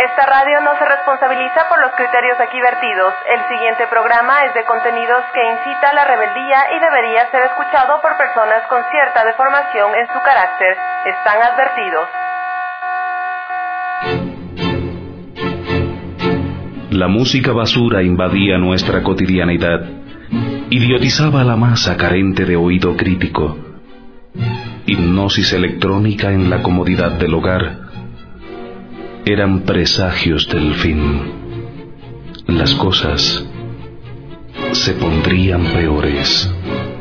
Esta radio no se responsabiliza por los criterios aquí vertidos. El siguiente programa es de contenidos que incita a la rebeldía y debería ser escuchado por personas con cierta deformación en su carácter. Están advertidos. La música basura invadía nuestra cotidianidad, idiotizaba a la masa carente de oído crítico. Hipnosis electrónica en la comodidad del hogar. Eran presagios del fin. Las cosas se pondrían peores.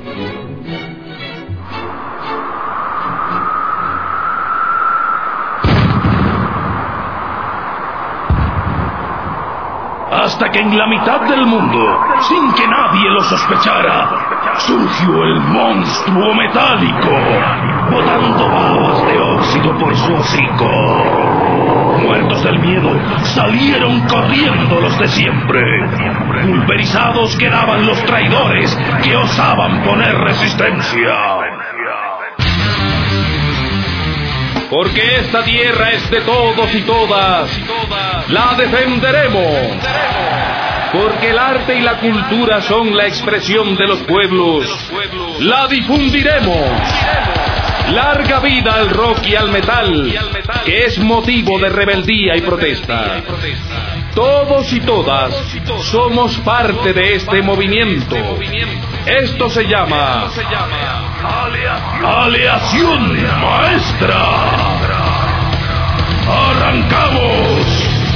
Hasta que en la mitad del mundo, sin que nadie lo sospechara, surgió el monstruo metálico, botando babas de óxido por su hocico. Muertos del miedo, salieron corriendo los de siempre. Pulverizados quedaban los traidores que osaban poner resistencia. Porque esta tierra es de todos y todas, la defenderemos. Porque el arte y la cultura son la expresión de los pueblos, la difundiremos. Larga vida al rock y al metal, que es motivo de rebeldía y protesta. Todos y todas somos parte de este movimiento. Esto se llama Aleación Maestra. ¡Arrancamos!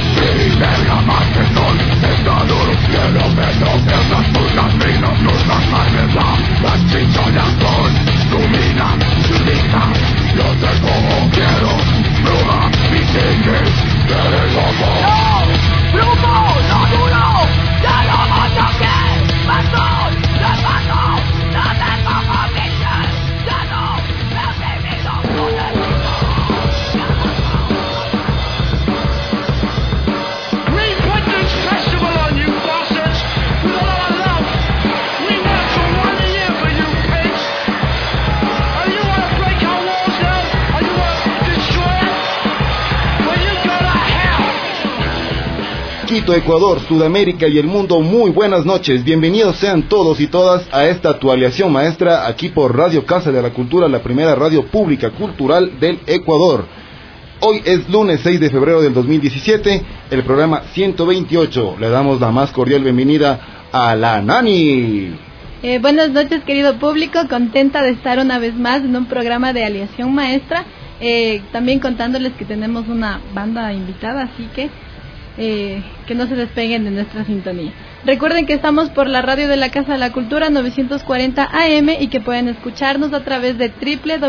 Quito, Ecuador, Sudamérica y el mundo, muy buenas noches. Bienvenidos sean todos y todas a esta actualización maestra aquí por Radio Casa de la Cultura, la primera radio pública cultural del Ecuador. Hoy es lunes 6 de febrero del 2017, el programa 128. Le damos la más cordial bienvenida a la Nani. Buenas noches, querido público, contenta de estar una vez más en un programa de Aleación Maestra, también contándoles que tenemos una banda invitada, así que no se despeguen de nuestra sintonía. Recuerden que estamos por la radio de la Casa de la Cultura 940 AM y que pueden escucharnos a través de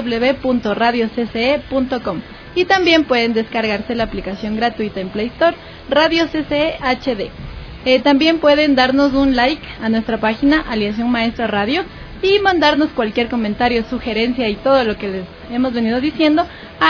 www.radiocce.com y también pueden descargarse la aplicación gratuita en Play Store, Radio CCE HD. También pueden darnos un like a nuestra página Aleación Maestra Radio y mandarnos cualquier comentario, sugerencia y todo lo que les hemos venido diciendo a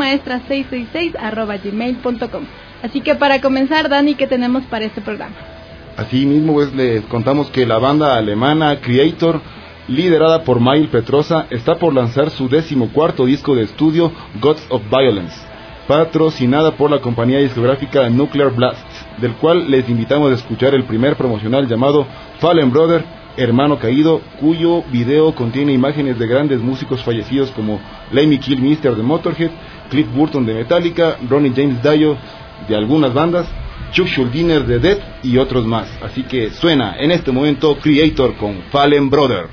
aleacionmaestra666@gmail.com. Así que para comenzar, Dani, ¿qué tenemos para este programa? Así mismo, pues, les contamos que la banda alemana Creator, liderada por Mail Petrosa, está por lanzar su 14º disco de estudio, Gods of Violence, patrocinada por la compañía discográfica Nuclear Blast, del cual les invitamos a escuchar el primer promocional llamado Fallen Brother, Hermano Caído, cuyo video contiene imágenes de grandes músicos fallecidos como Lemmy Kilmister de Motorhead, Cliff Burton de Metallica, Ronnie James Dio de algunas bandas, Chuck Schuldiner de Death y otros más. Así que suena en este momento Creator con Fallen Brother.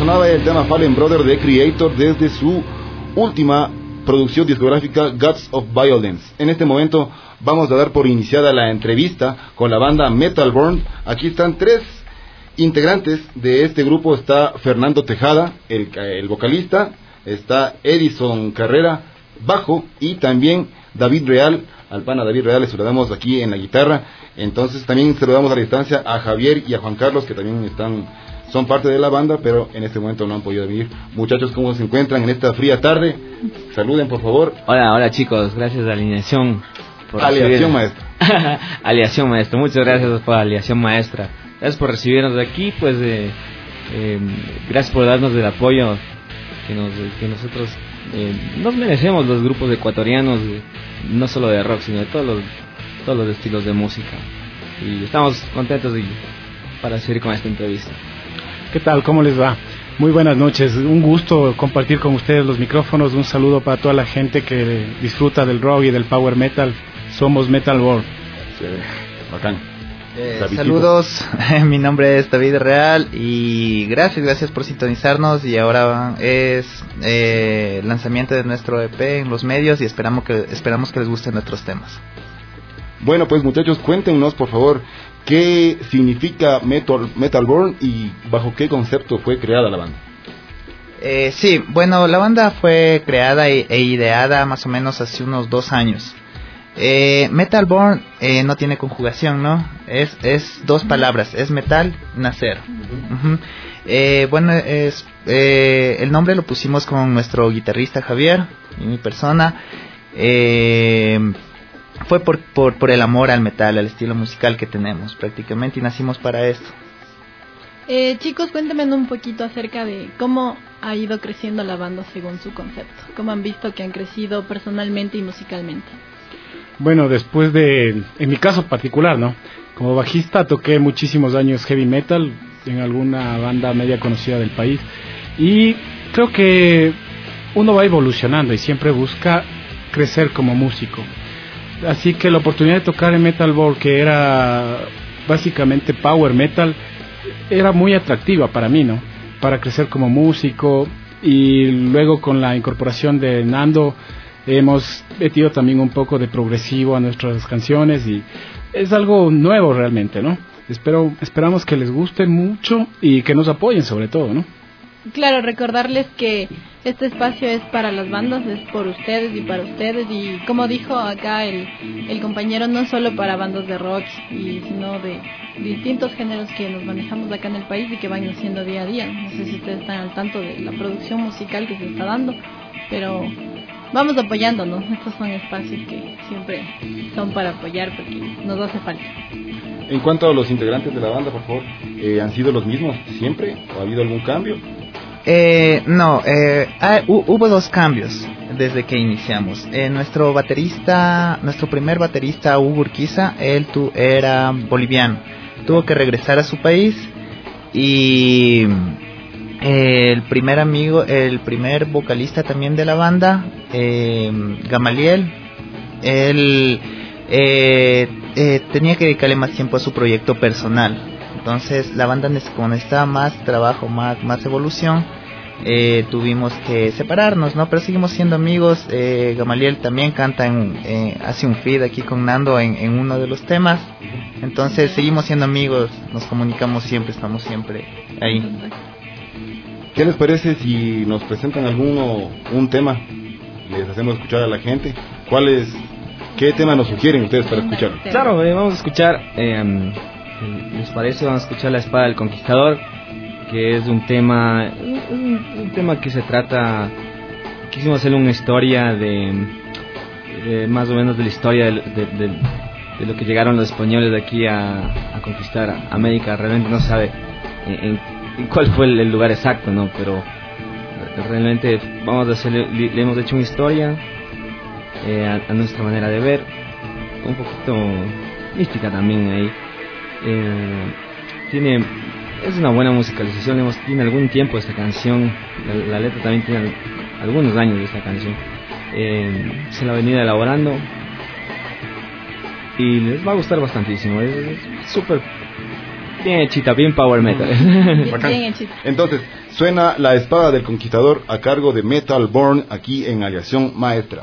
sonaba el tema Fallen Brother de Creator desde su última producción discográfica Gods of Violence. En este momento vamos a dar por iniciada la entrevista con la banda Metalborn. Aquí están 3 integrantes de este grupo. Está Fernando Tejada, el vocalista, está Edison Carrera, bajo, y también David Real, al pana David Real le saludamos aquí en la guitarra. Entonces también saludamos a la distancia a Javier y a Juan Carlos, que también son parte de la banda, pero en este momento no han podido venir. Muchachos, ¿cómo se encuentran en esta fría tarde? Saluden, por favor. Hola chicos, gracias a Alineación. Aleación Maestra. Aleación Maestra, muchas gracias por Aleación Maestra. Gracias por recibirnos de aquí, pues gracias por darnos el apoyo que nosotros nos merecemos, los grupos ecuatorianos, no solo de rock, sino de todos los estilos de música. Y estamos contentos para seguir con esta entrevista. ¿Qué tal? ¿Cómo les va? Muy buenas noches, un gusto compartir con ustedes los micrófonos. Un saludo para toda la gente que disfruta del rock y del power metal. Somos Metalborn. Sí, bacán. Saludos, mi nombre es David Real y gracias por sintonizarnos. Y ahora es lanzamiento de nuestro EP en los medios y esperamos que les gusten nuestros temas. Bueno, pues muchachos, cuéntenos por favor qué significa Metalborn y bajo qué concepto fue creada la banda. Sí, bueno, la banda fue creada e ideada más o menos hace unos 2 años. Metalborn no tiene conjugación, ¿no? Es 2 palabras, es metal, nacer. Bueno, el nombre lo pusimos con nuestro guitarrista Javier y mi persona. Fue por el amor al metal, al estilo musical que tenemos prácticamente, y nacimos para esto. Chicos, cuéntenme un poquito acerca de cómo ha ido creciendo la banda según su concepto. ¿Cómo han visto que han crecido personalmente y musicalmente? Bueno, después en mi caso particular, ¿no? Como bajista toqué muchísimos años heavy metal en alguna banda media conocida del país, y creo que uno va evolucionando y siempre busca crecer como músico. Así que la oportunidad de tocar en Metalborn, que era básicamente power metal, era muy atractiva para mí, ¿no? Para crecer como músico. Y luego con la incorporación de Nando hemos metido también un poco de progresivo a nuestras canciones y es algo nuevo realmente, ¿no? Esperamos que les guste mucho y que nos apoyen sobre todo, ¿no? Claro, recordarles que este espacio es para las bandas, es por ustedes y para ustedes, y como dijo acá el compañero, no solo para bandas de rock, sino de distintos géneros que nos manejamos acá en el país y que van naciendo día a día. No sé si ustedes están al tanto de la producción musical que se está dando, pero vamos apoyándonos. Estos son espacios que siempre son para apoyar porque nos hace falta. En cuanto a los integrantes de la banda, por favor, ¿han sido los mismos siempre o ha habido algún cambio? No, hubo 2 cambios desde que iniciamos. Nuestro primer baterista, Hugo Urquiza, él era boliviano, tuvo que regresar a su país, y el primer vocalista también de la banda, Gamaliel, él tenía que dedicarle más tiempo a su proyecto personal. Entonces la banda necesitaba más trabajo, más evolución. Tuvimos que separarnos, ¿no? Pero seguimos siendo amigos. Gamaliel también canta hace un feed aquí con Nando en uno de los temas. Entonces seguimos siendo amigos, nos comunicamos siempre, estamos siempre ahí. ¿Qué les parece si nos presentan un tema? Les hacemos escuchar a la gente. ¿Qué tema nos sugieren ustedes para escuchar? Claro, vamos a escuchar, ¿les parece? Vamos a escuchar La Espada del Conquistador, que es un tema que se trata, quisimos hacer una historia de más o menos de la historia de lo que llegaron los españoles de aquí a conquistar América. Realmente no se sabe en cuál fue el lugar exacto, ¿no? Pero realmente le hemos hecho una historia a nuestra manera de ver, un poquito mística también ahí. Es una buena musicalización, tiene algún tiempo esta canción, la letra también tiene algunos años de esta canción. Se la ha venido elaborando y les va a gustar bastantísimo. Es súper Bien hechita, bien power metal. Bien hechita. Entonces, suena La Espada del Conquistador a cargo de Metal Born aquí en Aleación Maestra.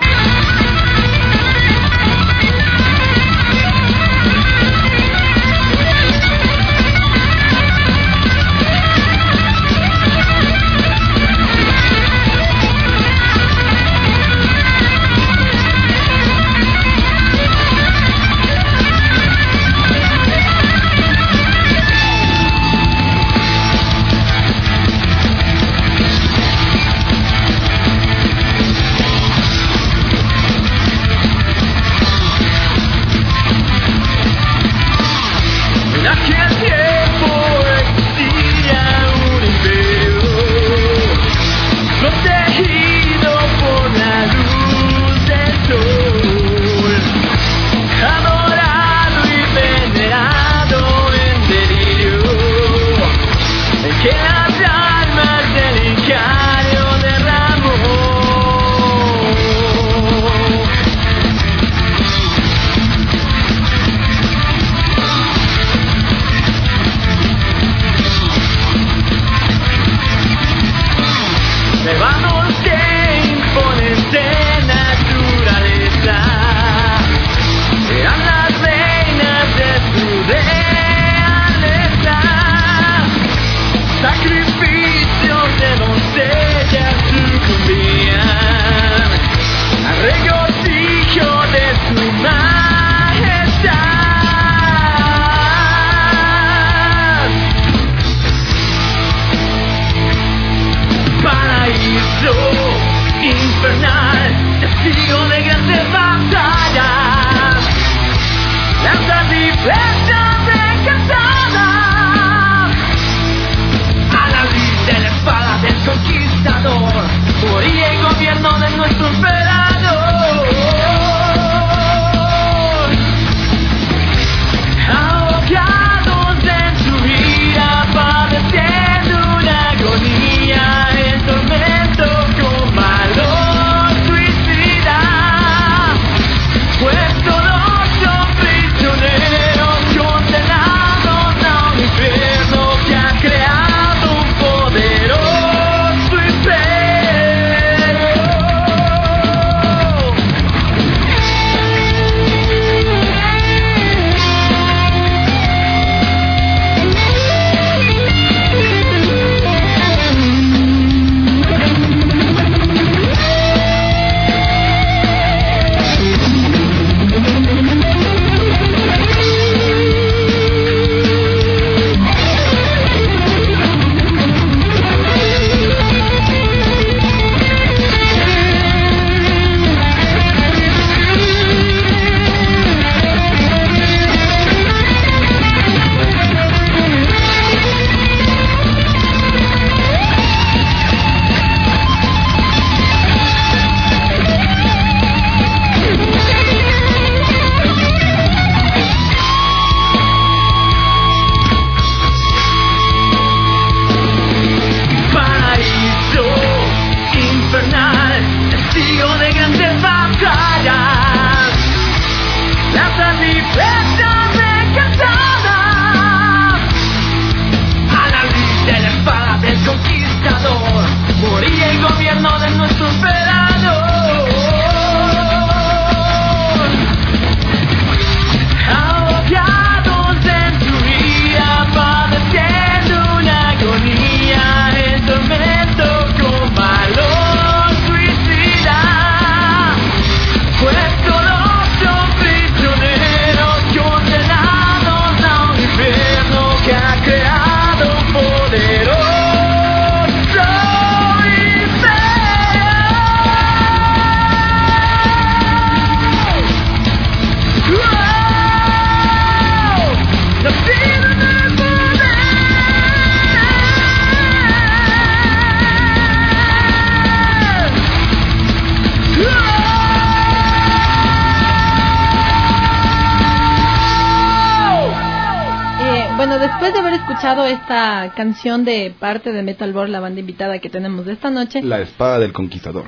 Después de haber escuchado esta canción de parte de Metal Born, la banda invitada que tenemos de esta noche, La Espada del Conquistador.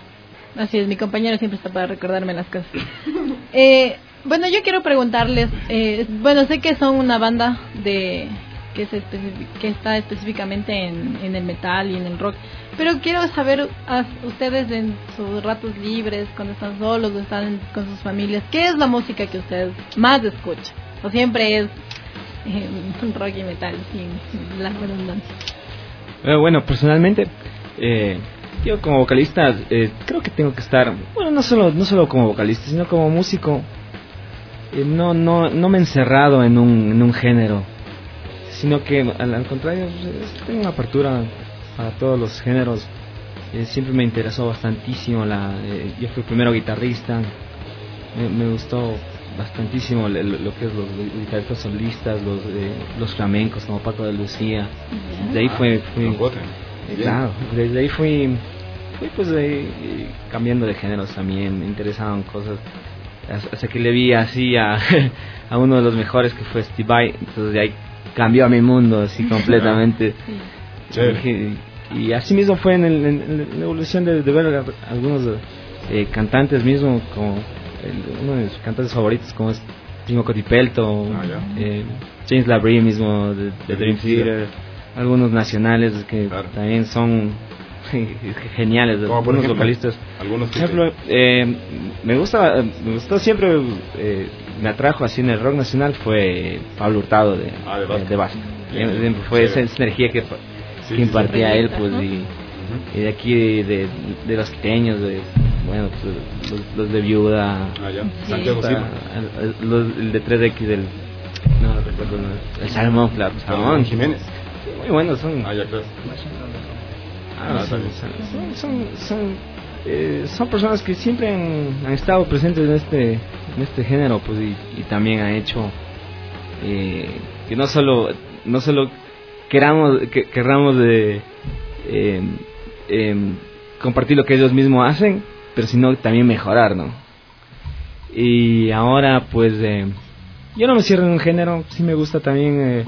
Así es, mi compañero siempre está para recordarme las cosas. Bueno, yo quiero preguntarles, bueno, sé que son una banda de que está específicamente en el metal y en el rock. Pero quiero saber a ustedes en sus ratos libres, cuando están solos o están con sus familias, ¿qué es la música que ustedes más escuchan? ¿O siempre es rock y metal, sin la redundancia? Bueno, personalmente, yo como vocalista creo que tengo que estar, bueno, no solo como vocalista, sino como músico. No me he encerrado en un género, sino que al contrario, tengo una apertura para todos los géneros. Siempre me interesó bastantísimo yo fui primero guitarrista, me gustó bastantísimo lo que es los guitarristas solistas, los flamencos como Paco de Lucía. De ahí fui claro, desde ahí fui pues cambiando de géneros también, me interesaban cosas hasta que le vi así a uno de los mejores que fue Steve Vai, entonces de ahí cambió a mi mundo así completamente. Y así mismo fue en la evolución de ver algunos cantantes mismo, como uno de mis cantantes favoritos como es Timo Cotipelto, James Labrie mismo de Dream Theater, algunos nacionales que también son geniales, algunos vocalistas. Algunos, por ejemplo, me gustó siempre, me atrajo así en el rock nacional fue Pablo Hurtado de Vasco. Fue esa energía que impartía él, pues, y de aquí de los quiteños, bueno, pues, los de Viuda, Santiago Silva, el de 3X no recuerdo, el Salmón, claro, Salmón Jiménez, muy buenos son. Son personas que siempre han estado presentes en este género, pues, y también han hecho que no solo querramos compartir lo que ellos mismos hacen, pero sino también mejorar, ¿no? Y ahora pues yo no me cierro en un género, sí me gusta también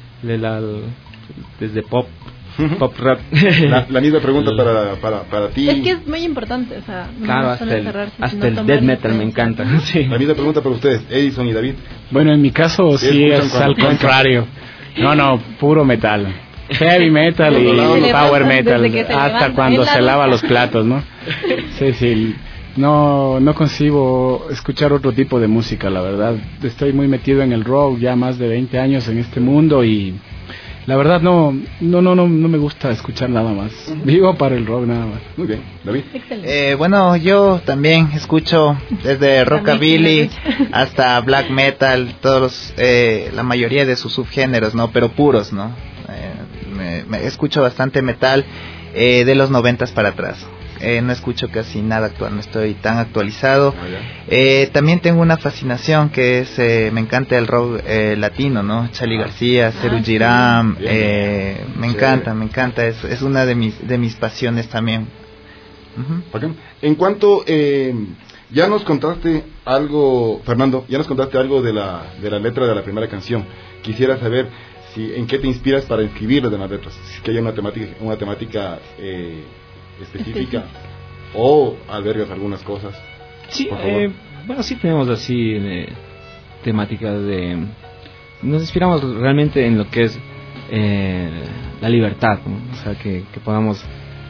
desde pop rap. La misma pregunta para ti. Es que es muy importante, o sea, claro, hasta el death metal me encanta. Sí. La misma pregunta para ustedes, Edison y David. Bueno, en mi caso sí es al contrario. No, puro metal. Heavy metal y power metal, hasta cuando se lava los platos, ¿no? Sí. No concibo escuchar otro tipo de música, la verdad. Estoy muy metido en el rock, ya más de 20 años en este mundo, y la verdad no me gusta escuchar nada más. Vivo para el rock nada más. Muy bien, David. Bueno, yo también escucho desde rockabilly hasta black metal, la mayoría de sus subgéneros, ¿no? Pero puros, ¿no? Me escucho bastante metal de los 90s para atrás. No escucho casi nada actual, no estoy tan actualizado. También tengo una fascinación que es, me encanta el rock latino, ¿no? Charly García, Serú Girán, me encanta, es una de mis pasiones también. En cuanto, ya nos contaste algo, Fernando, de la letra de la primera canción. Quisiera saber en qué te inspiras para escribir las demás letras, si es que hay una temática específica o albergas algunas cosas. Sí, bueno, sí tenemos así temáticas nos inspiramos realmente en lo que es la libertad, ¿no? O sea, que podamos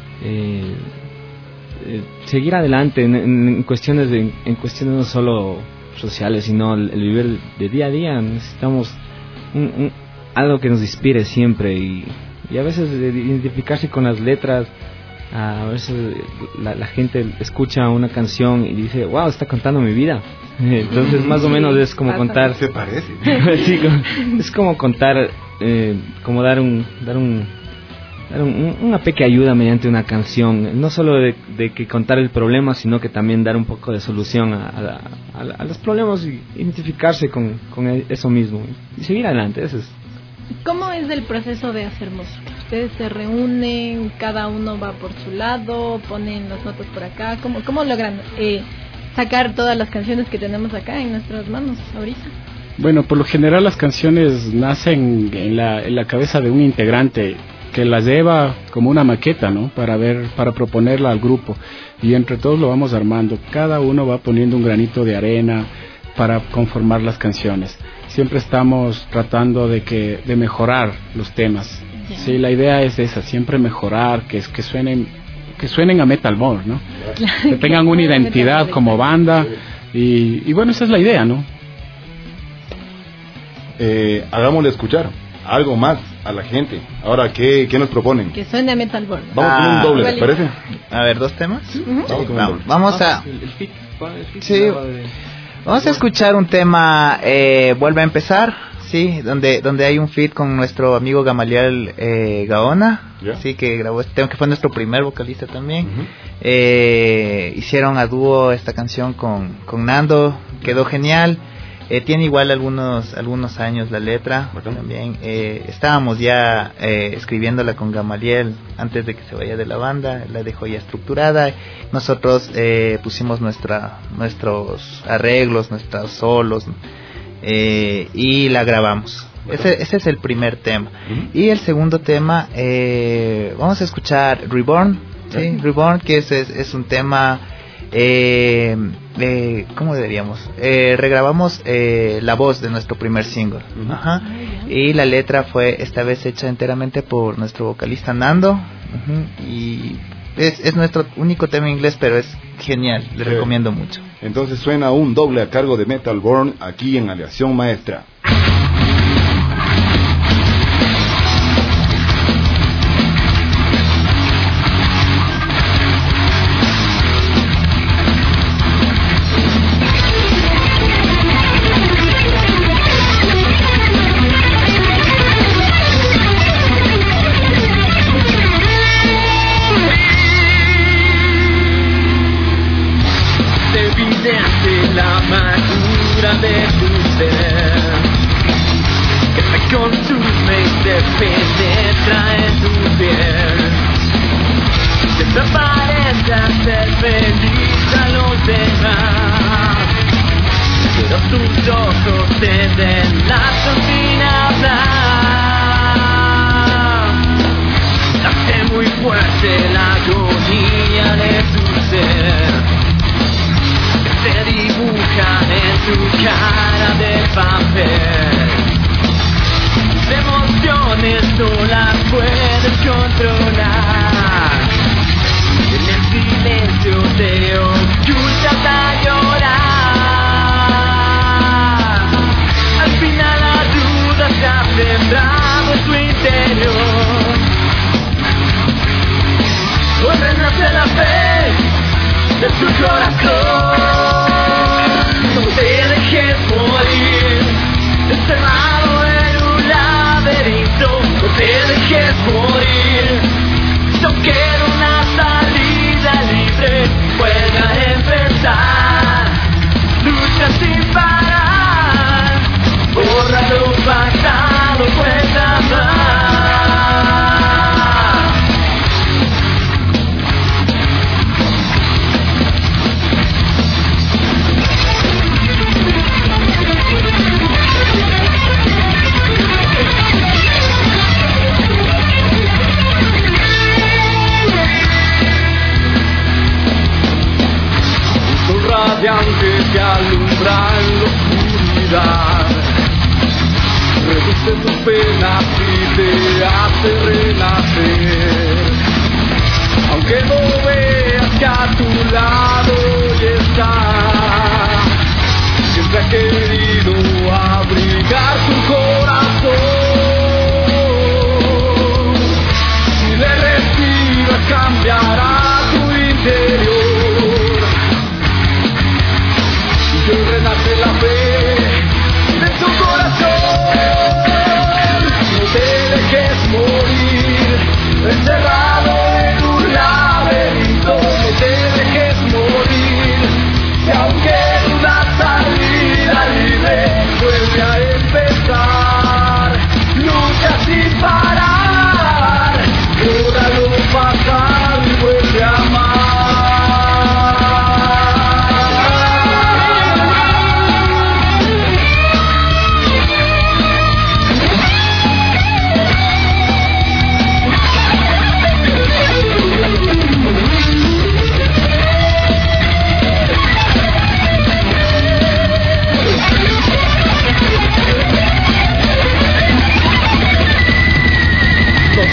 seguir adelante en cuestiones no solo sociales, sino el vivir de día a día. Necesitamos algo que nos inspire siempre, y a veces identificarse con las letras. A veces la gente escucha una canción y dice, wow, está contando mi vida. Entonces más o menos es como contar. Se parece. Sí, es como contar, como dar una pequeña ayuda mediante una canción. No solo de que contar el problema, sino que también dar un poco de solución a los problemas, y identificarse con eso mismo y seguir adelante. Eso es. ¿Cómo es el proceso de hacer música? ¿Ustedes se reúnen, cada uno va por su lado, ponen las notas por acá? ¿Cómo logran sacar todas las canciones que tenemos acá en nuestras manos ahorita? Bueno, por lo general las canciones nacen en la cabeza de un integrante que las lleva como una maqueta, ¿no? Para proponerla al grupo, y entre todos lo vamos armando. Cada uno va poniendo un granito de arena para conformar las canciones. siempre estamos tratando de mejorar los temas. Sí, la idea es esa, siempre mejorar, que suenen a metalcore, ¿no? Que tengan una identidad como banda y bueno, esa es la idea, ¿no? Hagámosle escuchar algo más a la gente. Ahora, ¿qué nos proponen? Que suene a metalcore. Vamos con un doble, ¿te parece? A ver, 2 temas. Vamos a... Sí, vamos a escuchar un tema, Vuelve a empezar, sí, donde hay un feat con nuestro amigo Gamaliel Gaona, sí, que grabó este tema, que fue nuestro primer vocalista también. Hicieron a dúo esta canción con Nando, quedó genial. Tiene igual algunos años la letra. También estábamos ya escribiéndola con Gamaliel antes de que se vaya de la banda, la dejó ya estructurada. Nosotros pusimos nuestros arreglos, nuestros solos, y la grabamos. Ese es el primer tema. Y el segundo tema, vamos a escuchar Reborn, ¿sí? Reborn, que es un tema... ¿cómo diríamos? Regrabamos la voz de nuestro primer single. Y la letra fue esta vez hecha enteramente por nuestro vocalista Nando. Y es nuestro único tema en inglés, pero es genial, le recomiendo mucho. Entonces suena un doble a cargo de Metalborn aquí en Aleación Maestra. La amargura de tu ser, que te consume y te penetra en tu piel. Siempre parece hacer feliz a los demás, pero tus ojos te delatan sin hablar. Hace muy fuerte la agonía de tu ser, se dibuja en tu cara de papel. Tus emociones no las puedes controlar, en el silencio te ocultas a llorar. Al final la duda se ha sembrado en tu interior. Hoy renace la fe de tu corazón. No te dejes morir, encerrado en un laberinto. No te dejes morir, no queda una salida libre. Vuelve a empezar, lucha sin parar. Borra lo pasado, cuenta más. Radiante que alumbra en la oscuridad, reduce tus penas y te hace renacer. Aunque no veas que a tu lado ya está, siempre ha querido abrigar tu corazón. Si le respiras cambiará tu interior. Y renace la fe de tu corazón. No te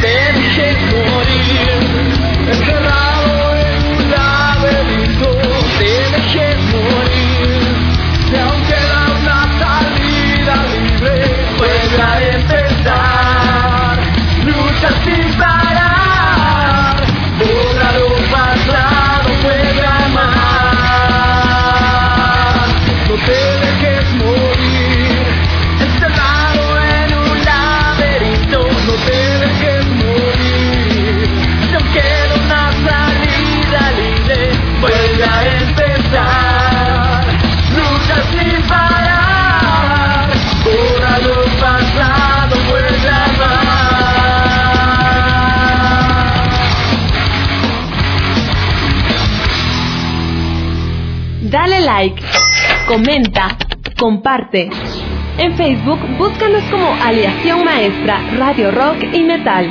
Dale like, comenta, comparte. En Facebook búscanos como Aleación Maestra, Radio Rock y Metal.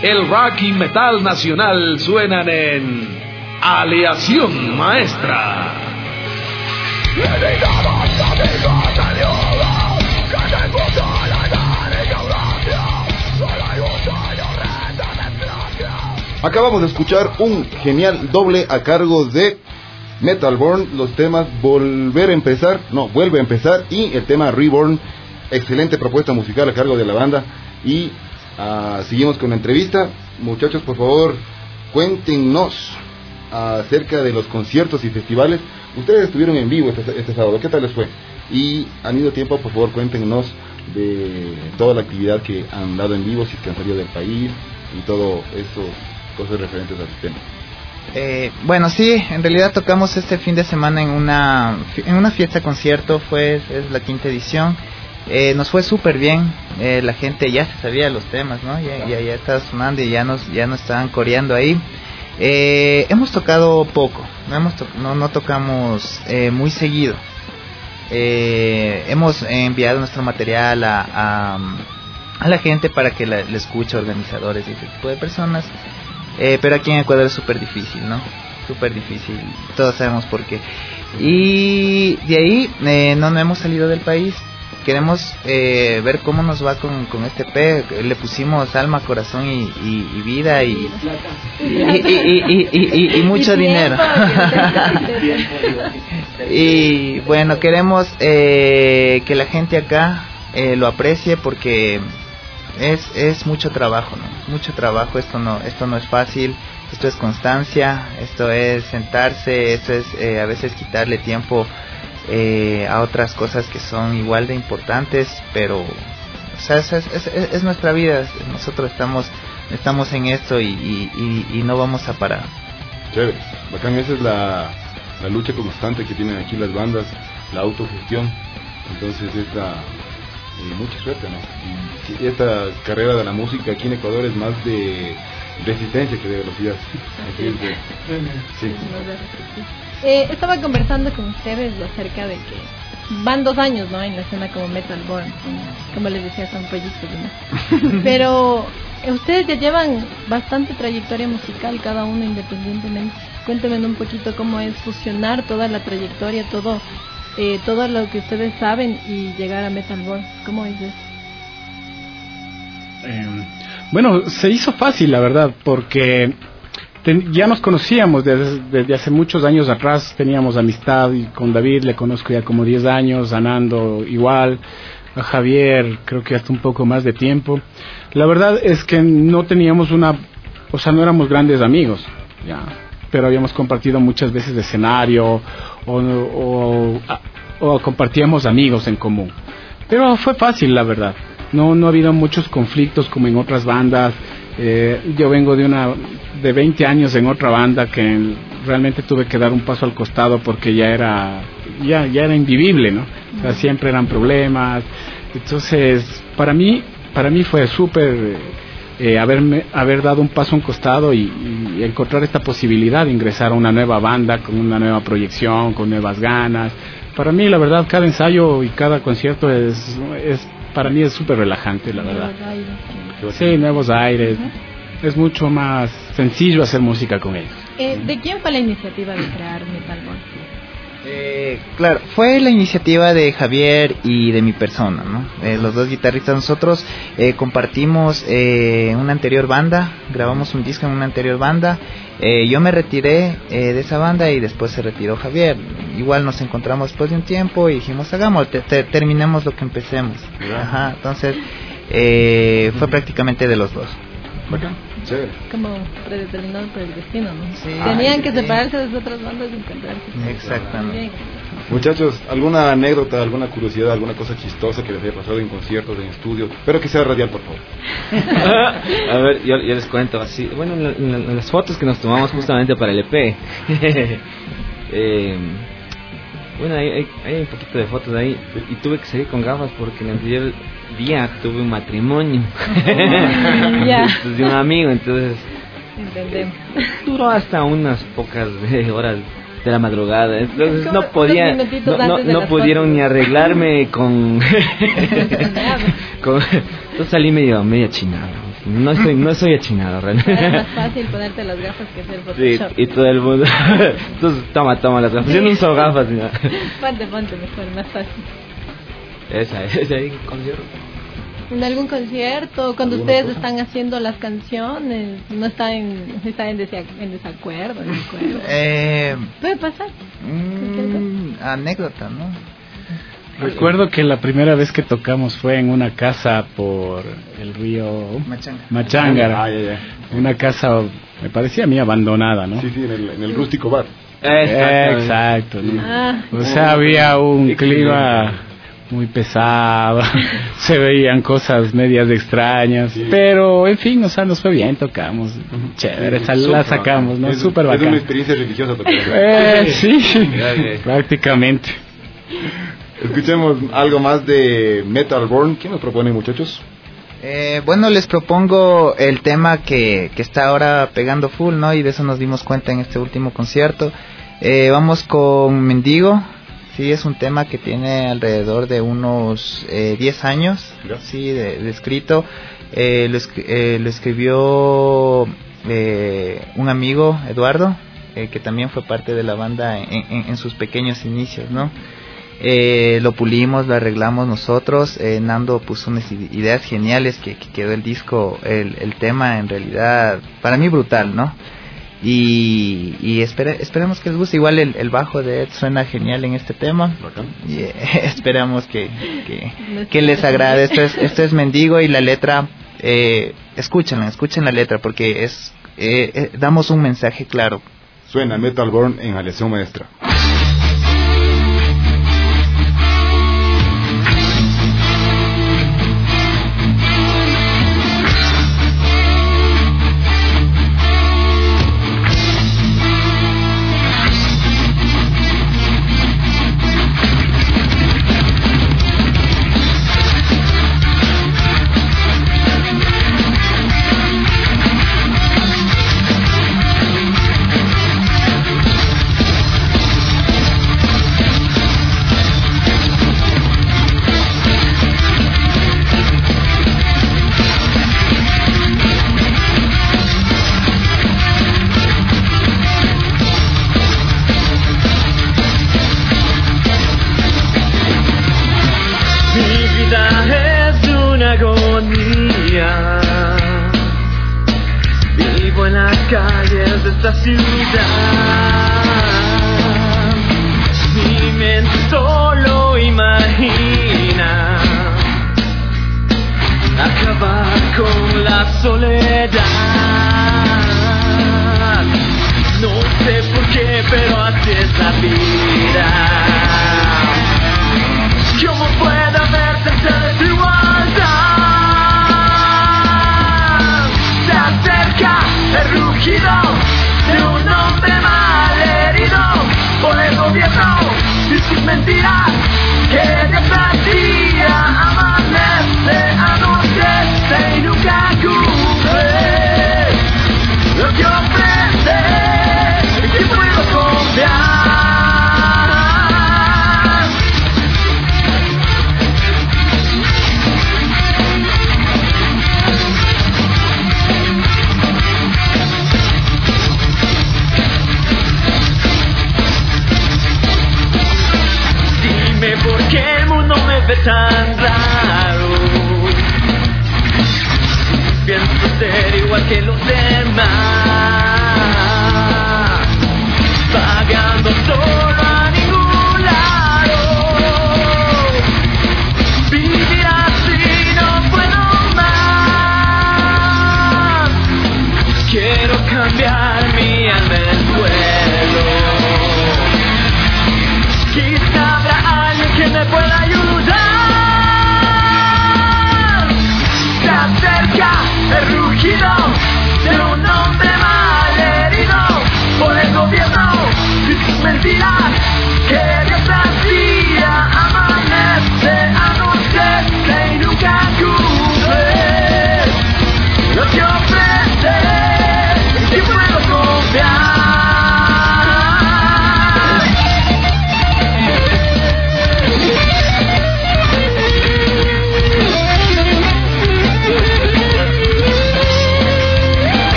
el rock y metal nacional suenan en Aleación Maestra. Acabamos de escuchar un genial doble a cargo de Metalborn, los temas Vuelve a Empezar y el tema Reborn. Excelente propuesta musical a cargo de la banda. Y seguimos con la entrevista. Muchachos, por favor, cuéntenos acerca de los conciertos y festivales. Ustedes estuvieron en vivo este sábado, ¿qué tal les fue? Y han ido tiempo, por favor, cuéntenos de toda la actividad que han dado en vivo, si es que han salido del país y todo eso, cosas referentes al tema. Bueno, sí, en realidad tocamos este fin de semana en una fiesta concierto, es la 5ª edición. Nos fue súper bien, la gente ya se sabía los temas, ¿no? Ya estaba sonando y ya nos estaban coreando ahí. Hemos tocado poco, no tocamos muy seguido. Hemos enviado nuestro material a la gente para que le escuche, organizadores y ese tipo de personas. Pero aquí en Ecuador es súper difícil, ¿no? Súper difícil, todos sabemos por qué. Y de ahí no hemos salido del país. Queremos ver cómo nos va con este EP. Le pusimos alma, corazón y vida y mucho dinero. Y bueno, queremos que la gente acá lo aprecie porque es mucho trabajo, ¿no? Mucho trabajo. Esto no es fácil. Esto es constancia. Esto es sentarse. Esto es a veces quitarle tiempo a otras cosas que son igual de importantes, pero o sea, es nuestra vida. Nosotros estamos en esto y no vamos a parar. Chévere, bacán. Esa es la lucha constante que tienen aquí las bandas, la autogestión. Entonces mucha suerte, ¿no? Y esta carrera de la música aquí en Ecuador es más de resistencia que de velocidad. Sí. Estaba conversando con ustedes acerca de que van 2 años, ¿no? En la escena como Metalborn, como les decía, son pollitos, ¿no? Pero ustedes ya llevan bastante trayectoria musical, cada uno independientemente. Cuéntenme un poquito cómo es fusionar toda la trayectoria, todo lo que ustedes saben y llegar a Metalborn. ¿Cómo es eso? Bueno, se hizo fácil, la verdad, porque ya nos conocíamos desde hace muchos años atrás. Teníamos amistad, y con David le conozco ya como 10 años, a Nando igual, a Javier creo que hasta un poco más de tiempo. La verdad es que no teníamos no éramos grandes amigos, ya, pero habíamos compartido muchas veces escenario o compartíamos amigos en común. Pero fue fácil, la verdad. No ha habido muchos conflictos como en otras bandas. Yo vengo de 20 años en otra banda que realmente tuve que dar un paso al costado porque ya era invivible, ¿no? O sea, siempre eran problemas. Entonces, para mí fue súper haber dado un paso a un costado y encontrar esta posibilidad de ingresar a una nueva banda con una nueva proyección, con nuevas ganas. Para mí, la verdad, cada ensayo y cada concierto para mí es súper relajante, la verdad. Sí, nuevos aires. Es mucho más sencillo hacer música con ellos. ¿De quién fue la iniciativa de crear Metalborn? Claro, fue la iniciativa de Javier y de mi persona, ¿no? Los dos guitarristas. Nosotros compartimos una anterior banda, grabamos un disco en una anterior banda. Yo me retiré de esa banda y después se retiró Javier. Igual nos encontramos después de un tiempo y dijimos, terminemos lo que empecemos. Ajá, entonces fue prácticamente de los dos. Bacán. Chévere. Como predeterminado por el destino, ¿no? Sí. Tenían que separarse de otras bandas y encontrarse. Exactamente. Muchachos, ¿alguna anécdota, alguna curiosidad, alguna cosa chistosa que les haya pasado en conciertos, en estudios? Pero que sea radial, por favor. A ver, yo les cuento así. Bueno, en las fotos que nos tomamos justamente para el EP. Bueno, hay un poquito de fotos ahí. Y tuve que salir con gafas porque el anterior día tuve un matrimonio. De un amigo, entonces Entendemos. Duró hasta unas pocas horas de la madrugada, entonces no podía, no pudieron ni arreglarme con entonces salí medio chinado. No soy achinado realmente. Es más fácil ponerte las gafas que hacer Photoshop. Sí, y todo el mundo. Entonces, toma las gafas. Yo no uso gafas ni nada. Ponte mejor, más fácil. Esa ahí, concierto. ¿En algún concierto? Cuando ustedes están haciendo las canciones, no están en desacuerdo, en acuerdo. Puede pasar. Anécdota, ¿no? Recuerdo que la primera vez que tocamos fue en una casa por el río Machángara. Una casa, me parecía a mí, abandonada, ¿no? Sí, en el rústico bar. Exacto. ¿no? O sea, había un clima muy pesado, se veían cosas medias extrañas, pero en fin, o sea, nos fue bien, tocamos, chévere, la sacamos, ¿no? Súper bacán. Es una experiencia religiosa tocar. Sí, prácticamente. Escuchemos algo más de Metalborn. ¿Quién nos propone, muchachos? Bueno, les propongo el tema que está ahora pegando full, ¿no? Y de eso nos dimos cuenta en este último concierto. Vamos con Mendigo. Sí, es un tema que tiene alrededor de unos 10 años, sí, de escrito. Lo escribió un amigo, Eduardo, que también fue parte de la banda en sus pequeños inicios, ¿no? Lo pulimos, lo arreglamos nosotros. Nando puso unas ideas geniales que quedó el disco, el tema en realidad para mí brutal, ¿no? Y esperemos que les guste. Igual el bajo de Ed suena genial en este tema. Y esperamos que les agrade. Esto es Mendigo, y la letra, escuchen la letra, porque damos un mensaje claro. Suena Metalborn en Aleación Maestra. Tan raro, pienso ser igual que los demás, vagando solo a ningún lado. Vivir así no puedo más. Quiero cambiar mi alma en el suelo. Quizá habrá alguien que me pueda ayudar. El rugido de un hombre malherido por el gobierno y sus mentiras, que Dios hacía amanece, anochece y nunca cumple lo que ofrece, y puedo confiar.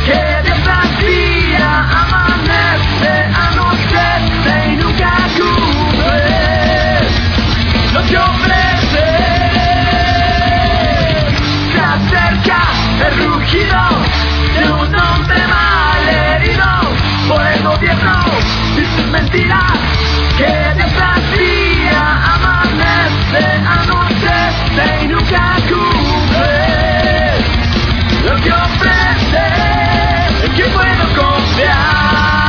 que día tras día amanece, anochece y nunca cubre lo que ofrece. Se acerca el rugido de un hombre malherido por el gobierno y sus mentiras, que día tras día amanece, anochece y nunca cubre lo que ofrece. ¿En quién puedo confiar?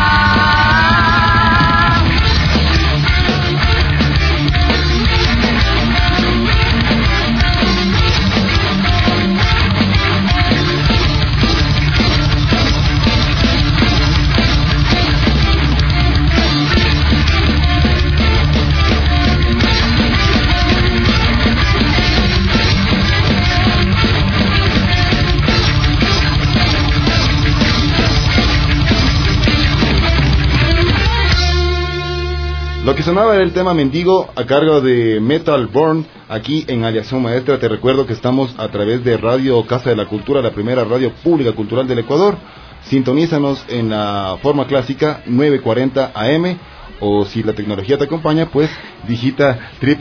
Lo que sonaba era el tema Mendigo a cargo de Metal Born aquí en Aliación Maestra. Te recuerdo que estamos a través de Radio Casa de la Cultura, la primera radio pública cultural del Ecuador. Sintonízanos en la forma clásica 940 AM, o si la tecnología te acompaña, pues digita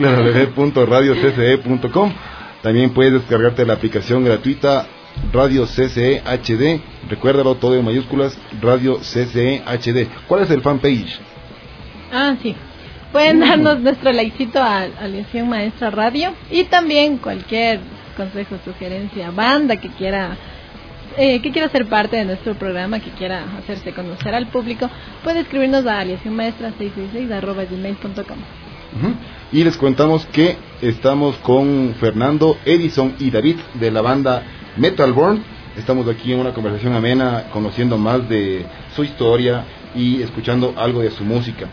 www.radiocce.com. También puedes descargarte la aplicación gratuita Radio CCE HD. Recuérdalo, todo en mayúsculas, Radio CCE HD. ¿Cuál es el fanpage? Sí. Pueden darnos nuestro likecito a Aliación Maestra Radio, y también cualquier consejo, sugerencia, banda que quiera ser parte de nuestro programa, que quiera hacerse conocer al público, puede escribirnos a aliacionmaestra666@gmail.com. Y les contamos que estamos con Fernando, Edison y David de la banda Metal Born. Estamos aquí en una conversación amena, conociendo más de su historia y escuchando algo de su música.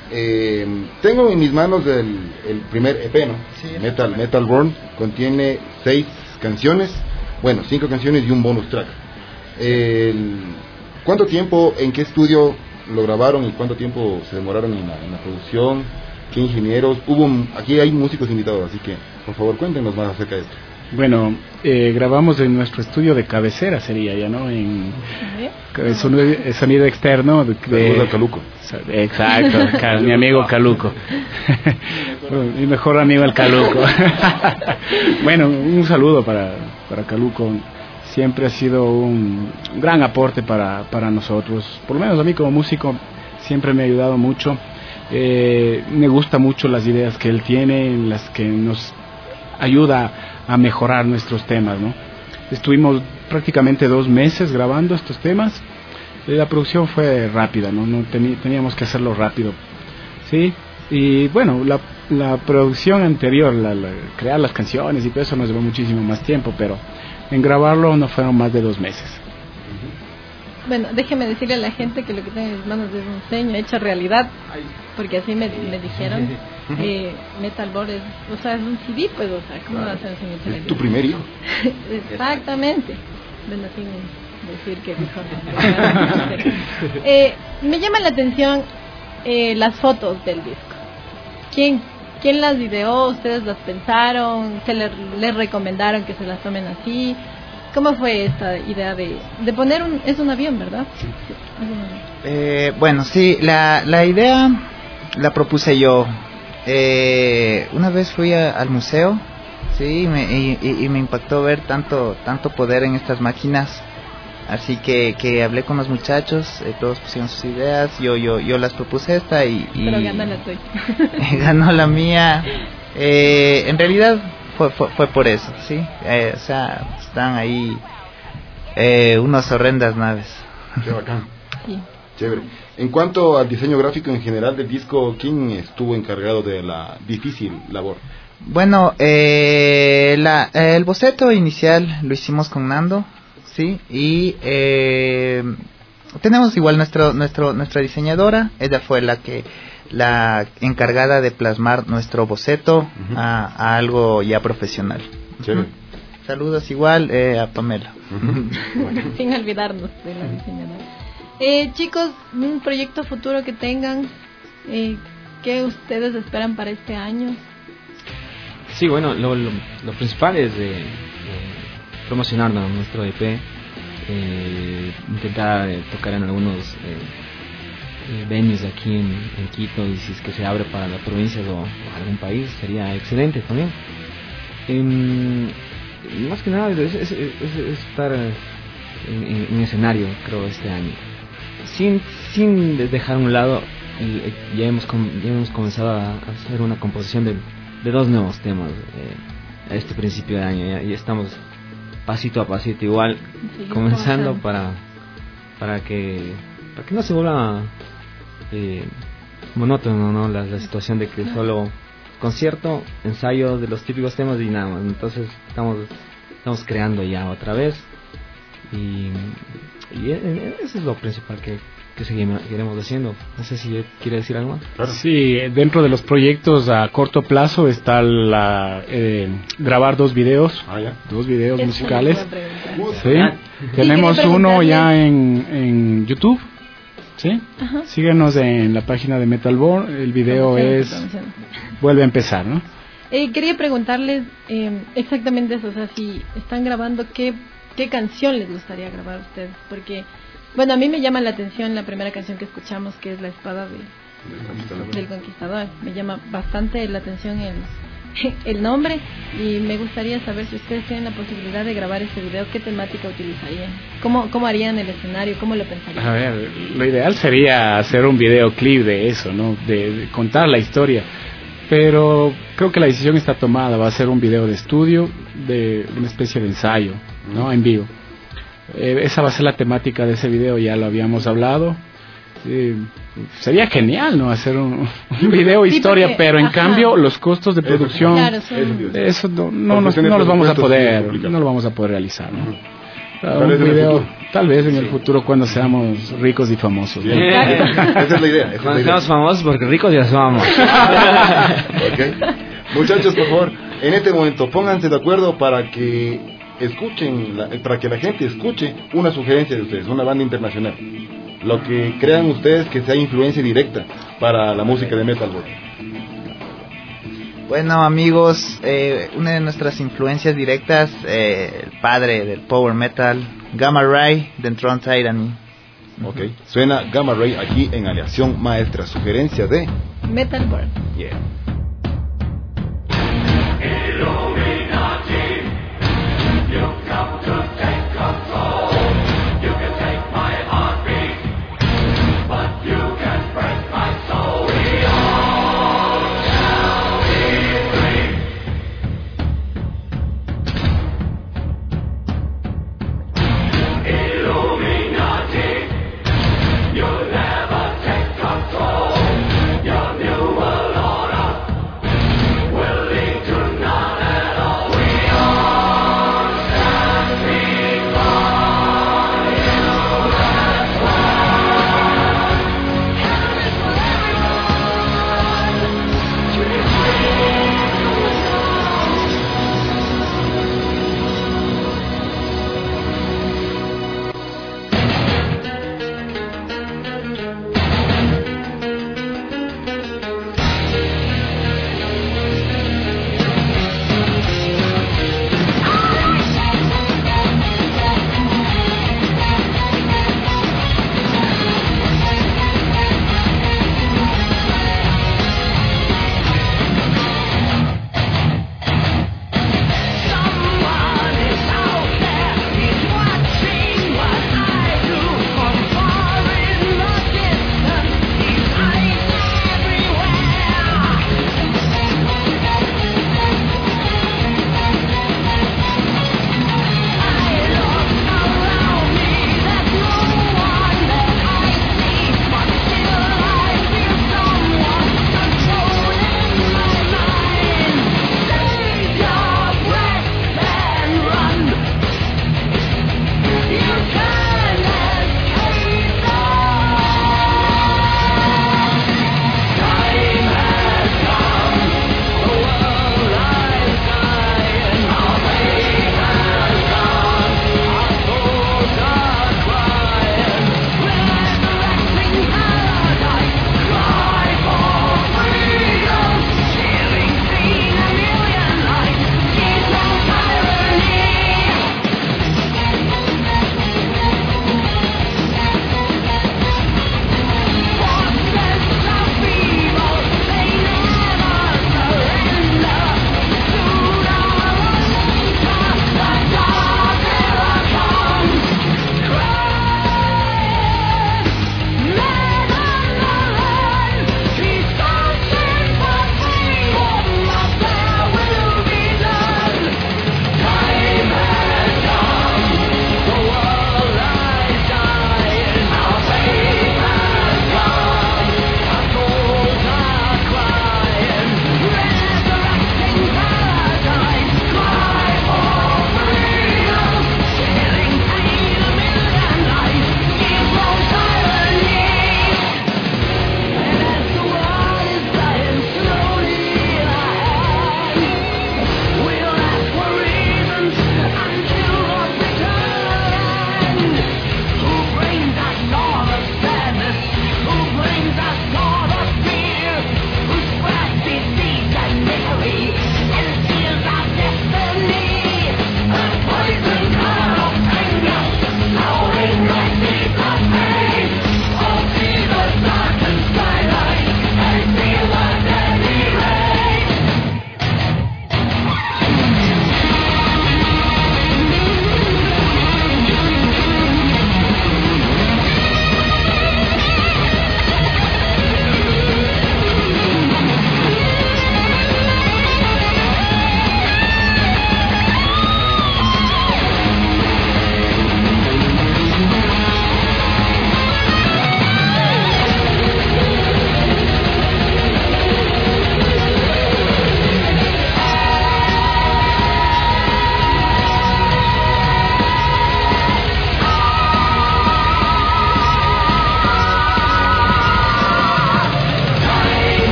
Tengo en mis manos el primer EP, ¿no? Sí, Metal Born. Contiene 6 canciones, 5 canciones y un bonus track. ¿Cuánto tiempo, en qué estudio lo grabaron y cuánto tiempo se demoraron en la producción? ¿Qué ingenieros? Aquí hay músicos invitados, así que por favor cuéntenos más acerca de esto. Bueno, grabamos en nuestro estudio de cabecera, sería ya, ¿no? En sonido externo de Caluco. Exacto, mi amigo Caluco. Mi mejor amigo el Caluco. Bueno, un saludo para Caluco. Siempre ha sido un gran aporte para nosotros. Por lo menos a mí como músico siempre me ha ayudado mucho. Me gusta mucho las ideas que él tiene, en las que nos ayuda a mejorar nuestros temas, ¿no? Estuvimos prácticamente 2 meses grabando estos temas. La producción fue rápida, ¿no? Teníamos que hacerlo rápido, ¿sí? Y bueno, la producción anterior, crear las canciones y todo eso nos llevó muchísimo más tiempo, pero en grabarlo no fueron más de 2 meses. Bueno, déjeme decirle a la gente que lo que tengo en mis manos es un sueño hecho realidad, porque así me dijeron. Metal Born es un CD, pues, ¿cómo va a ser un sueño hecho realidad? ¿Tu primer hijo? Exactamente. Bueno, sin decir que dijo. Me llama la atención las fotos del disco. ¿Quién las ideó? ¿Ustedes las pensaron? ¿Les recomendaron que se las tomen así? ¿Cómo fue esta idea de poner es un avión, verdad? Sí. Bueno, sí, la idea la propuse yo. Una vez fui al museo, sí, y me impactó ver tanto poder en estas máquinas. Así que hablé con los muchachos, todos pusieron sus ideas, yo las propuse esta pero ganó la tuya. Ganó la mía. En realidad fue por eso, sí. Están ahí unas horrendas naves. Qué bacán. Sí. Chévere. En cuanto al diseño gráfico en general del disco, ¿quién estuvo encargado de la difícil labor? Bueno, el boceto inicial lo hicimos con Nando, sí, y tenemos igual nuestra diseñadora. Ella fue la encargada de plasmar nuestro boceto a algo ya profesional. Chévere. Saludos igual a Pamela. Sin olvidarnos de la diseñadora. Chicos, un proyecto futuro que tengan, ¿qué ustedes esperan para este año? Sí, bueno, lo principal es promocionar nuestro EP. intentar tocar en algunos venues aquí en Quito, y si es que se abre para las provincias o algún país sería excelente también. Más que nada es estar en escenario, creo, este año, sin dejar a un lado. Ya hemos comenzado a hacer una composición de 2 nuevos temas a este principio de año, y estamos pasito a pasito igual comenzando para que no se vuelva monótono, ¿no? La situación de que solo concierto, ensayo de los típicos temas y nada más. Entonces estamos creando ya otra vez, y eso es lo principal que seguiremos haciendo. No sé si quiere decir algo más. Claro. Sí, dentro de los proyectos a corto plazo está grabar 2 videos, 2 videos musicales. Sí. Tenemos uno ya en YouTube. ¿Sí? Ajá. Síguenos en la página de Metalborn. El video vuelve a empezar, ¿no? Quería preguntarles exactamente eso, o sea, si están grabando, ¿qué canción les gustaría grabar a ustedes? Porque, bueno, a mí me llama la atención la primera canción que escuchamos, que es La Espada del Conquistador. Me llama bastante la atención el nombre, y me gustaría saber si ustedes tienen la posibilidad de grabar ese video, ¿qué temática utilizarían? ¿Cómo harían el escenario? ¿Cómo lo pensarían? A ver, lo ideal sería hacer un videoclip de eso, ¿no? De contar la historia, pero creo que la decisión está tomada. Va a ser un video de estudio, de una especie de ensayo, ¿no? En vivo. Esa va a ser la temática de ese video, ya lo habíamos hablado. Sería genial, ¿no? Hacer un video historia, porque, pero en cambio los costos de producción, eso no los vamos a poder realizar, ¿no? Un video, tal vez en el futuro, cuando seamos ricos y famosos, ¿no? Esa es la idea. Cuando seamos famosos, porque ricos ya somos. Okay. Muchachos, por favor, en este momento pónganse de acuerdo para que para que la gente escuche una sugerencia de ustedes, una banda internacional. Lo que crean ustedes que sea influencia directa para la música de Metalborn. Bueno, amigos, una de nuestras influencias directas, el padre del power metal, Gamma Ray, de Tron Tyranny. Ok, suena Gamma Ray aquí en Aleación Maestra, sugerencia de Metalborn. Yeah. Willing to none at all.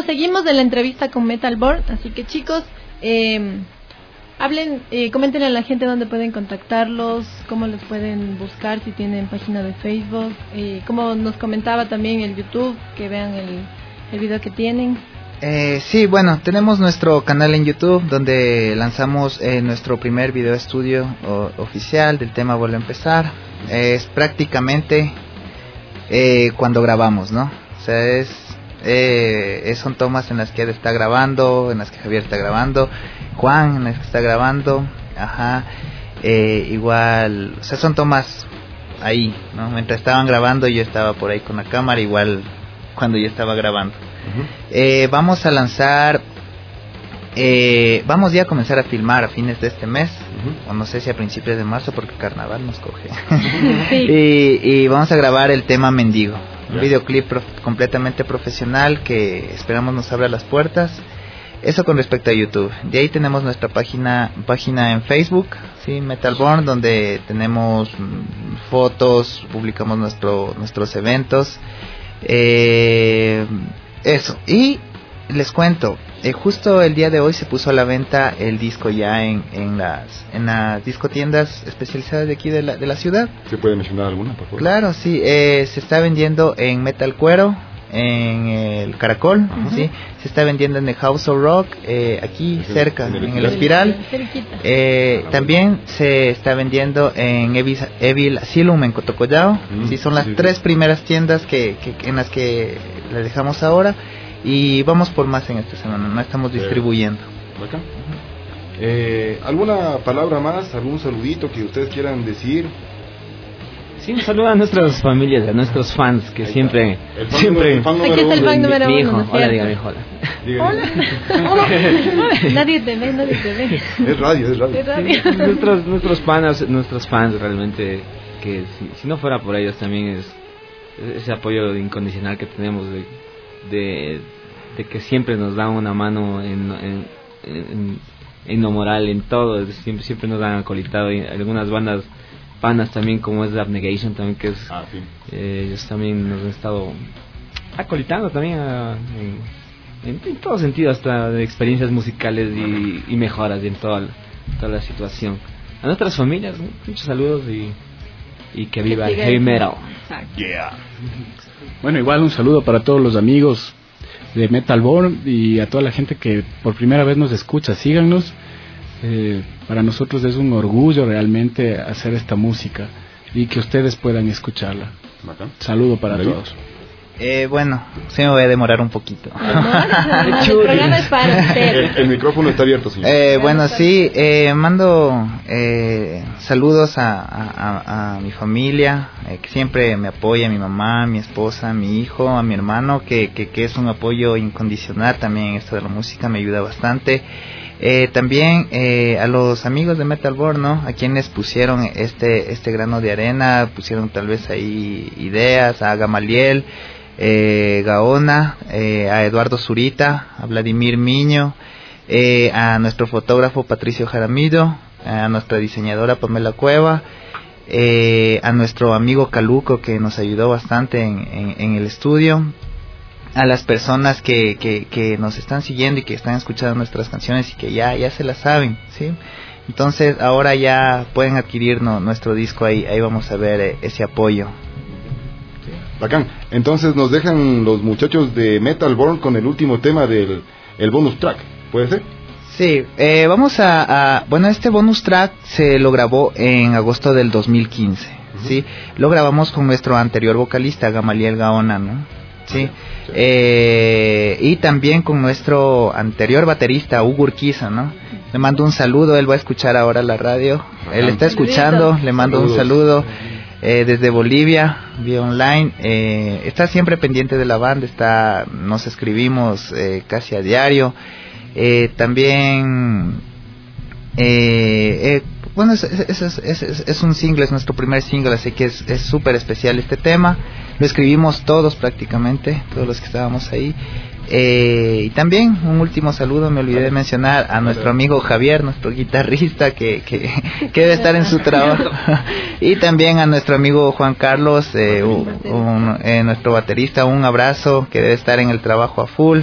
seguimos en la entrevista con Metalborn, así que chicos, hablen, coméntenle a la gente dónde pueden contactarlos, cómo los pueden buscar, si tienen página de Facebook, como nos comentaba también el YouTube, que vean el video que tienen. Sí, bueno, tenemos nuestro canal en YouTube donde lanzamos nuestro primer video estudio oficial del tema Vuelve a Empezar. Es prácticamente cuando grabamos, ¿no? O sea, son tomas en las que Ed está grabando, en las que Javier está grabando, Juan en las que está grabando, igual, o sea, son tomas ahí, ¿no? Mientras estaban grabando yo estaba por ahí con la cámara, igual cuando yo estaba grabando. Vamos a lanzar, vamos ya a comenzar a filmar a fines de este mes, o no sé si a principios de marzo porque el carnaval nos coge. y vamos a grabar el tema Mendigo, un videoclip completamente profesional que esperamos nos abra las puertas. Eso con respecto a YouTube. De ahí tenemos nuestra página en Facebook, ¿sí? Metalborn, donde tenemos fotos, publicamos nuestros eventos. Eso, y les cuento, justo el día de hoy se puso a la venta el disco ya en las discotiendas especializadas de aquí de la ciudad. ¿Se puede mencionar alguna, por favor? Claro, sí, se está vendiendo en Metal Cuero, en el Caracol, ¿sí? Se está vendiendo en el House of Rock, aquí cerca, en el Espiral. También se está vendiendo en Evil Asylum en Cotocollao. Sí, son las tres primeras tiendas en las que las dejamos ahora, y vamos por más en esta semana, no estamos distribuyendo. ¿Alguna palabra más, algún saludito que ustedes quieran decir? Sí, un saludo a nuestras familias, a nuestros fans que Ahí siempre... El fan Aquí está el fan número mi uno. hijo, hola, diga mi hijo, hola. Nadie te ve. Es radio. Nuestros fans realmente, que si no fuera por ellos también es ese apoyo incondicional que tenemos de que siempre nos dan una mano en lo moral, en todo, siempre nos han acolitado, y algunas bandas panas también, como es Abnegation también, que es ellos también nos han estado acolitando también en todo sentido, hasta de experiencias musicales y mejoras en toda la situación. A nuestras familias, muchos saludos y que viva el heavy metal. Bueno, igual un saludo para todos los amigos de Metalborn y a toda la gente que por primera vez nos escucha. Síganos. Para nosotros es un orgullo realmente hacer esta música y que ustedes puedan escucharla. Saludo para todos. Bueno, sí me voy a demorar un poquito. El programa es para usted. El micrófono está abierto, señor. Bueno, sí, mando saludos a mi familia, que siempre me apoya, a mi mamá, a mi esposa, a mi hijo, a mi hermano, que es un apoyo incondicional también en esto de la música, me ayuda bastante. También a los amigos de Metalborn, ¿no? A quienes pusieron este grano de arena, pusieron tal vez ahí ideas, a Gamaliel, Gaona, a Eduardo Zurita, a Vladimir Miño, a nuestro fotógrafo Patricio Jaramillo, a nuestra diseñadora Pamela Cueva, a nuestro amigo Caluco, que nos ayudó bastante en el estudio, a las personas que nos están siguiendo y que están escuchando nuestras canciones y que ya se las saben, ¿sí? Entonces ahora ya pueden adquirir nuestro disco, ahí vamos a ver ese apoyo. Bacán. Entonces nos dejan los muchachos de Metalborn con el último tema del bonus track, ¿puede ser? Sí, vamos bueno, este bonus track se lo grabó en agosto del 2015, ¿sí? Lo grabamos con nuestro anterior vocalista, Gamaliel Gaona, ¿no? Sí. Y también con nuestro anterior baterista, Hugo Urquiza, ¿no? Le mando un saludo, él va a escuchar ahora la radio, él está escuchando, le mando un saludo. Desde Bolivia, vía online, está siempre pendiente de la banda, nos escribimos casi a diario. También, bueno, es un single, es nuestro primer single, así que es súper especial este tema. Lo escribimos todos prácticamente, todos los que estábamos ahí. Y también un último saludo, me olvidé de mencionar a nuestro amigo Javier, nuestro guitarrista que debe estar en su trabajo, y también a nuestro amigo Juan Carlos, nuestro baterista, un abrazo, que debe estar en el trabajo a full.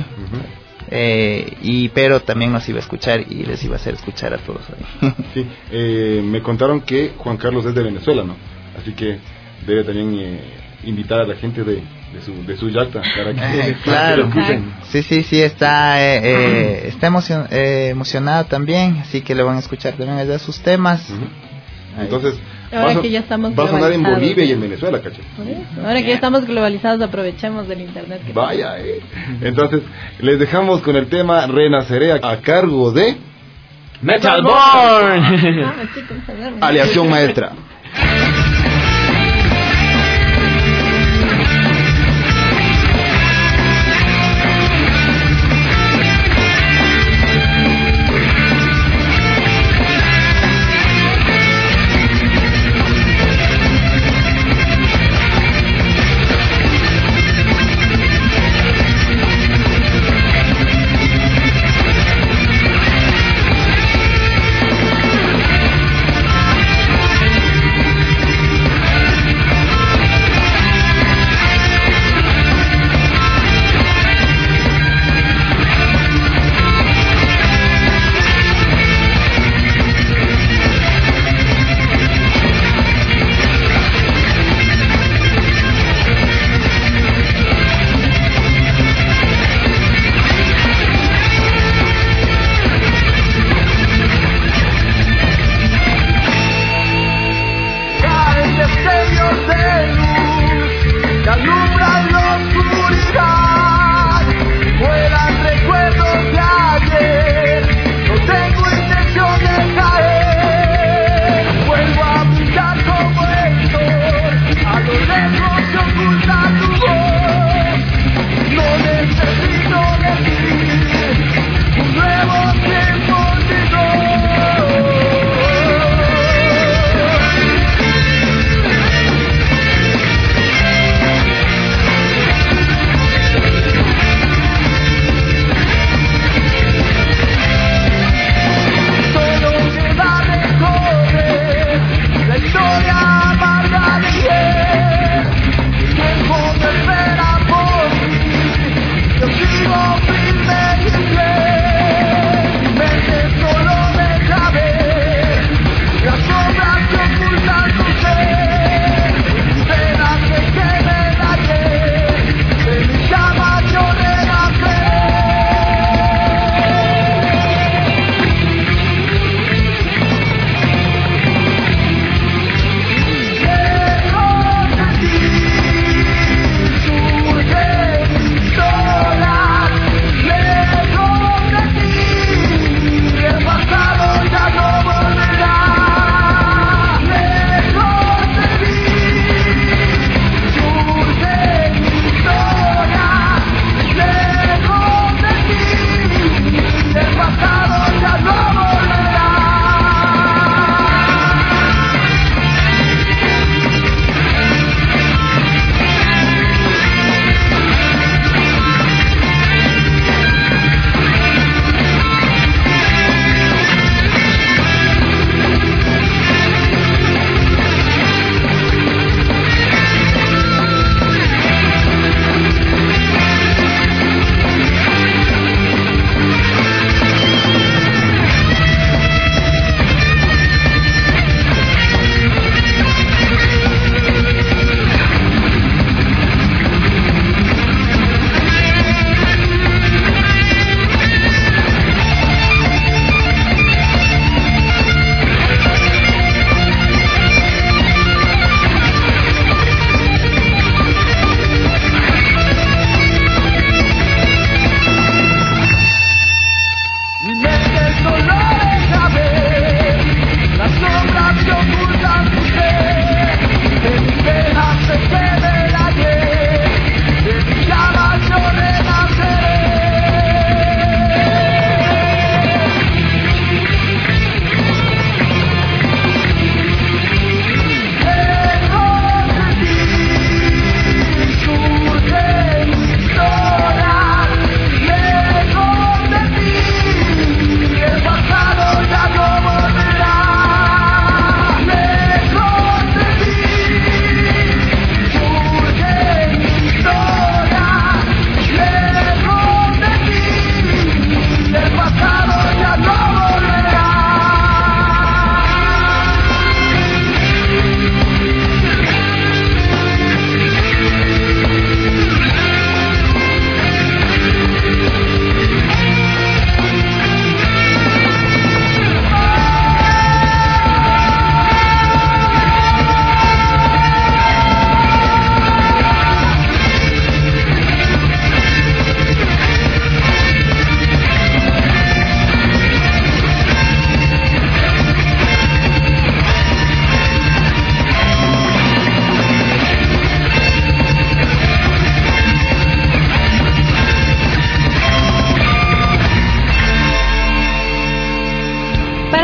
Pero también nos iba a escuchar y les iba a hacer escuchar a todos ahí. Sí, me contaron que Juan Carlos es de Venezuela, ¿no? Así que debe también invitar a la gente de su yacta para que, claro, para que lo escuchen. Sí, está emocionado también, así que le van a escuchar también allá sus temas. Entonces, ahora que ya estamos va a sonar en Bolivia y en Venezuela, ¿caché? Ahora que ya estamos globalizados, aprovechemos del internet. Vaya, Entonces, les dejamos con el tema Renaceré a cargo de Metalborn. Aleación Maestra.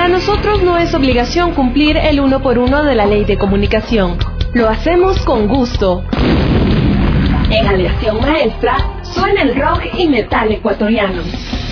Para nosotros no es obligación cumplir el 1 por 1 de la ley de comunicación. Lo hacemos con gusto. En Aleación Maestra suena el rock y metal ecuatoriano.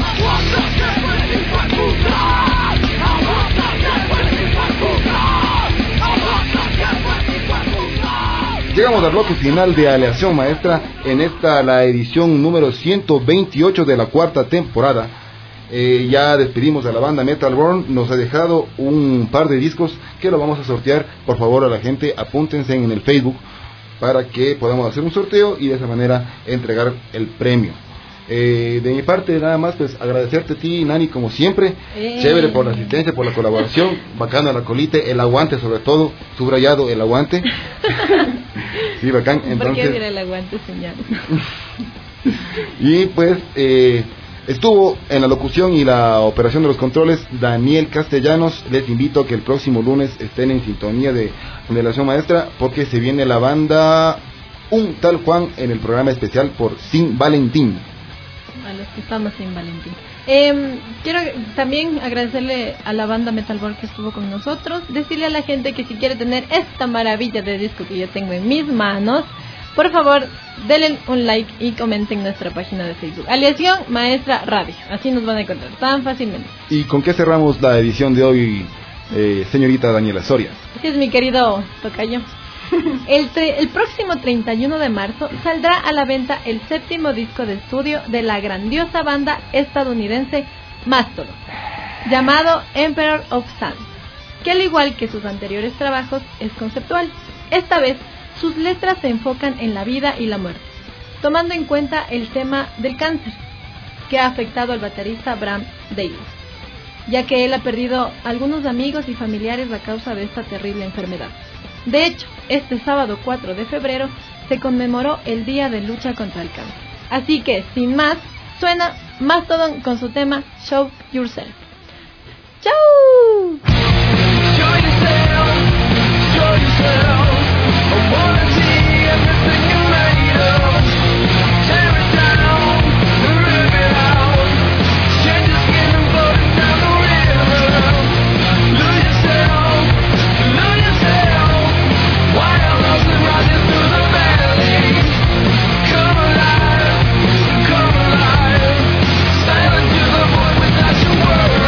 Llegamos al bloque final de Aleación Maestra, en esta la edición número 128 de la cuarta temporada. Ya despedimos a la banda Metal Born, nos ha dejado un par de discos que lo vamos a sortear. Por favor, a la gente, apúntense en el Facebook para que podamos hacer un sorteo y de esa manera entregar el premio. De mi parte nada más, pues agradecerte a ti, Nani, como siempre. Chévere por la asistencia, por la colaboración, bacano la colite, el aguante sobre todo, subrayado el aguante. Sí, bacán. Entonces, ¿por qué dirá el aguante, señor? Y pues estuvo en la locución y la operación de los controles Daniel Castellanos. Les invito a que el próximo lunes estén en sintonía de Aleación Maestra, porque se viene la banda Un Tal Juan en el programa especial por Sin Valentín. A los que estamos sin Valentín. Quiero también agradecerle a la banda Metalborn que estuvo con nosotros. Decirle a la gente que si quiere tener esta maravilla de disco que yo tengo en mis manos, por favor, denle un like y comenten nuestra página de Facebook. Aleación Maestra Radio. Así nos van a encontrar tan fácilmente. ¿Y con qué cerramos la edición de hoy, señorita Daniela Soria? Así es, mi querido tocayo. El próximo 31 de marzo saldrá a la venta el 7º disco de estudio de la grandiosa banda estadounidense Mastodon, llamado Emperor of Sun, que al igual que sus anteriores trabajos es conceptual. Esta vez sus letras se enfocan en la vida y la muerte, tomando en cuenta el tema del cáncer que ha afectado al baterista Bram Davis, ya que él ha perdido algunos amigos y familiares a causa de esta terrible enfermedad. De hecho, este sábado 4 de febrero se conmemoró el Día de Lucha contra el Cáncer. Así que, sin más, suena Mastodon con su tema Show Yourself. ¡Chau! Silent to the void without your word.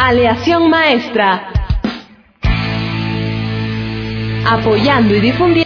Aleación Maestra. Apoyando y difundiendo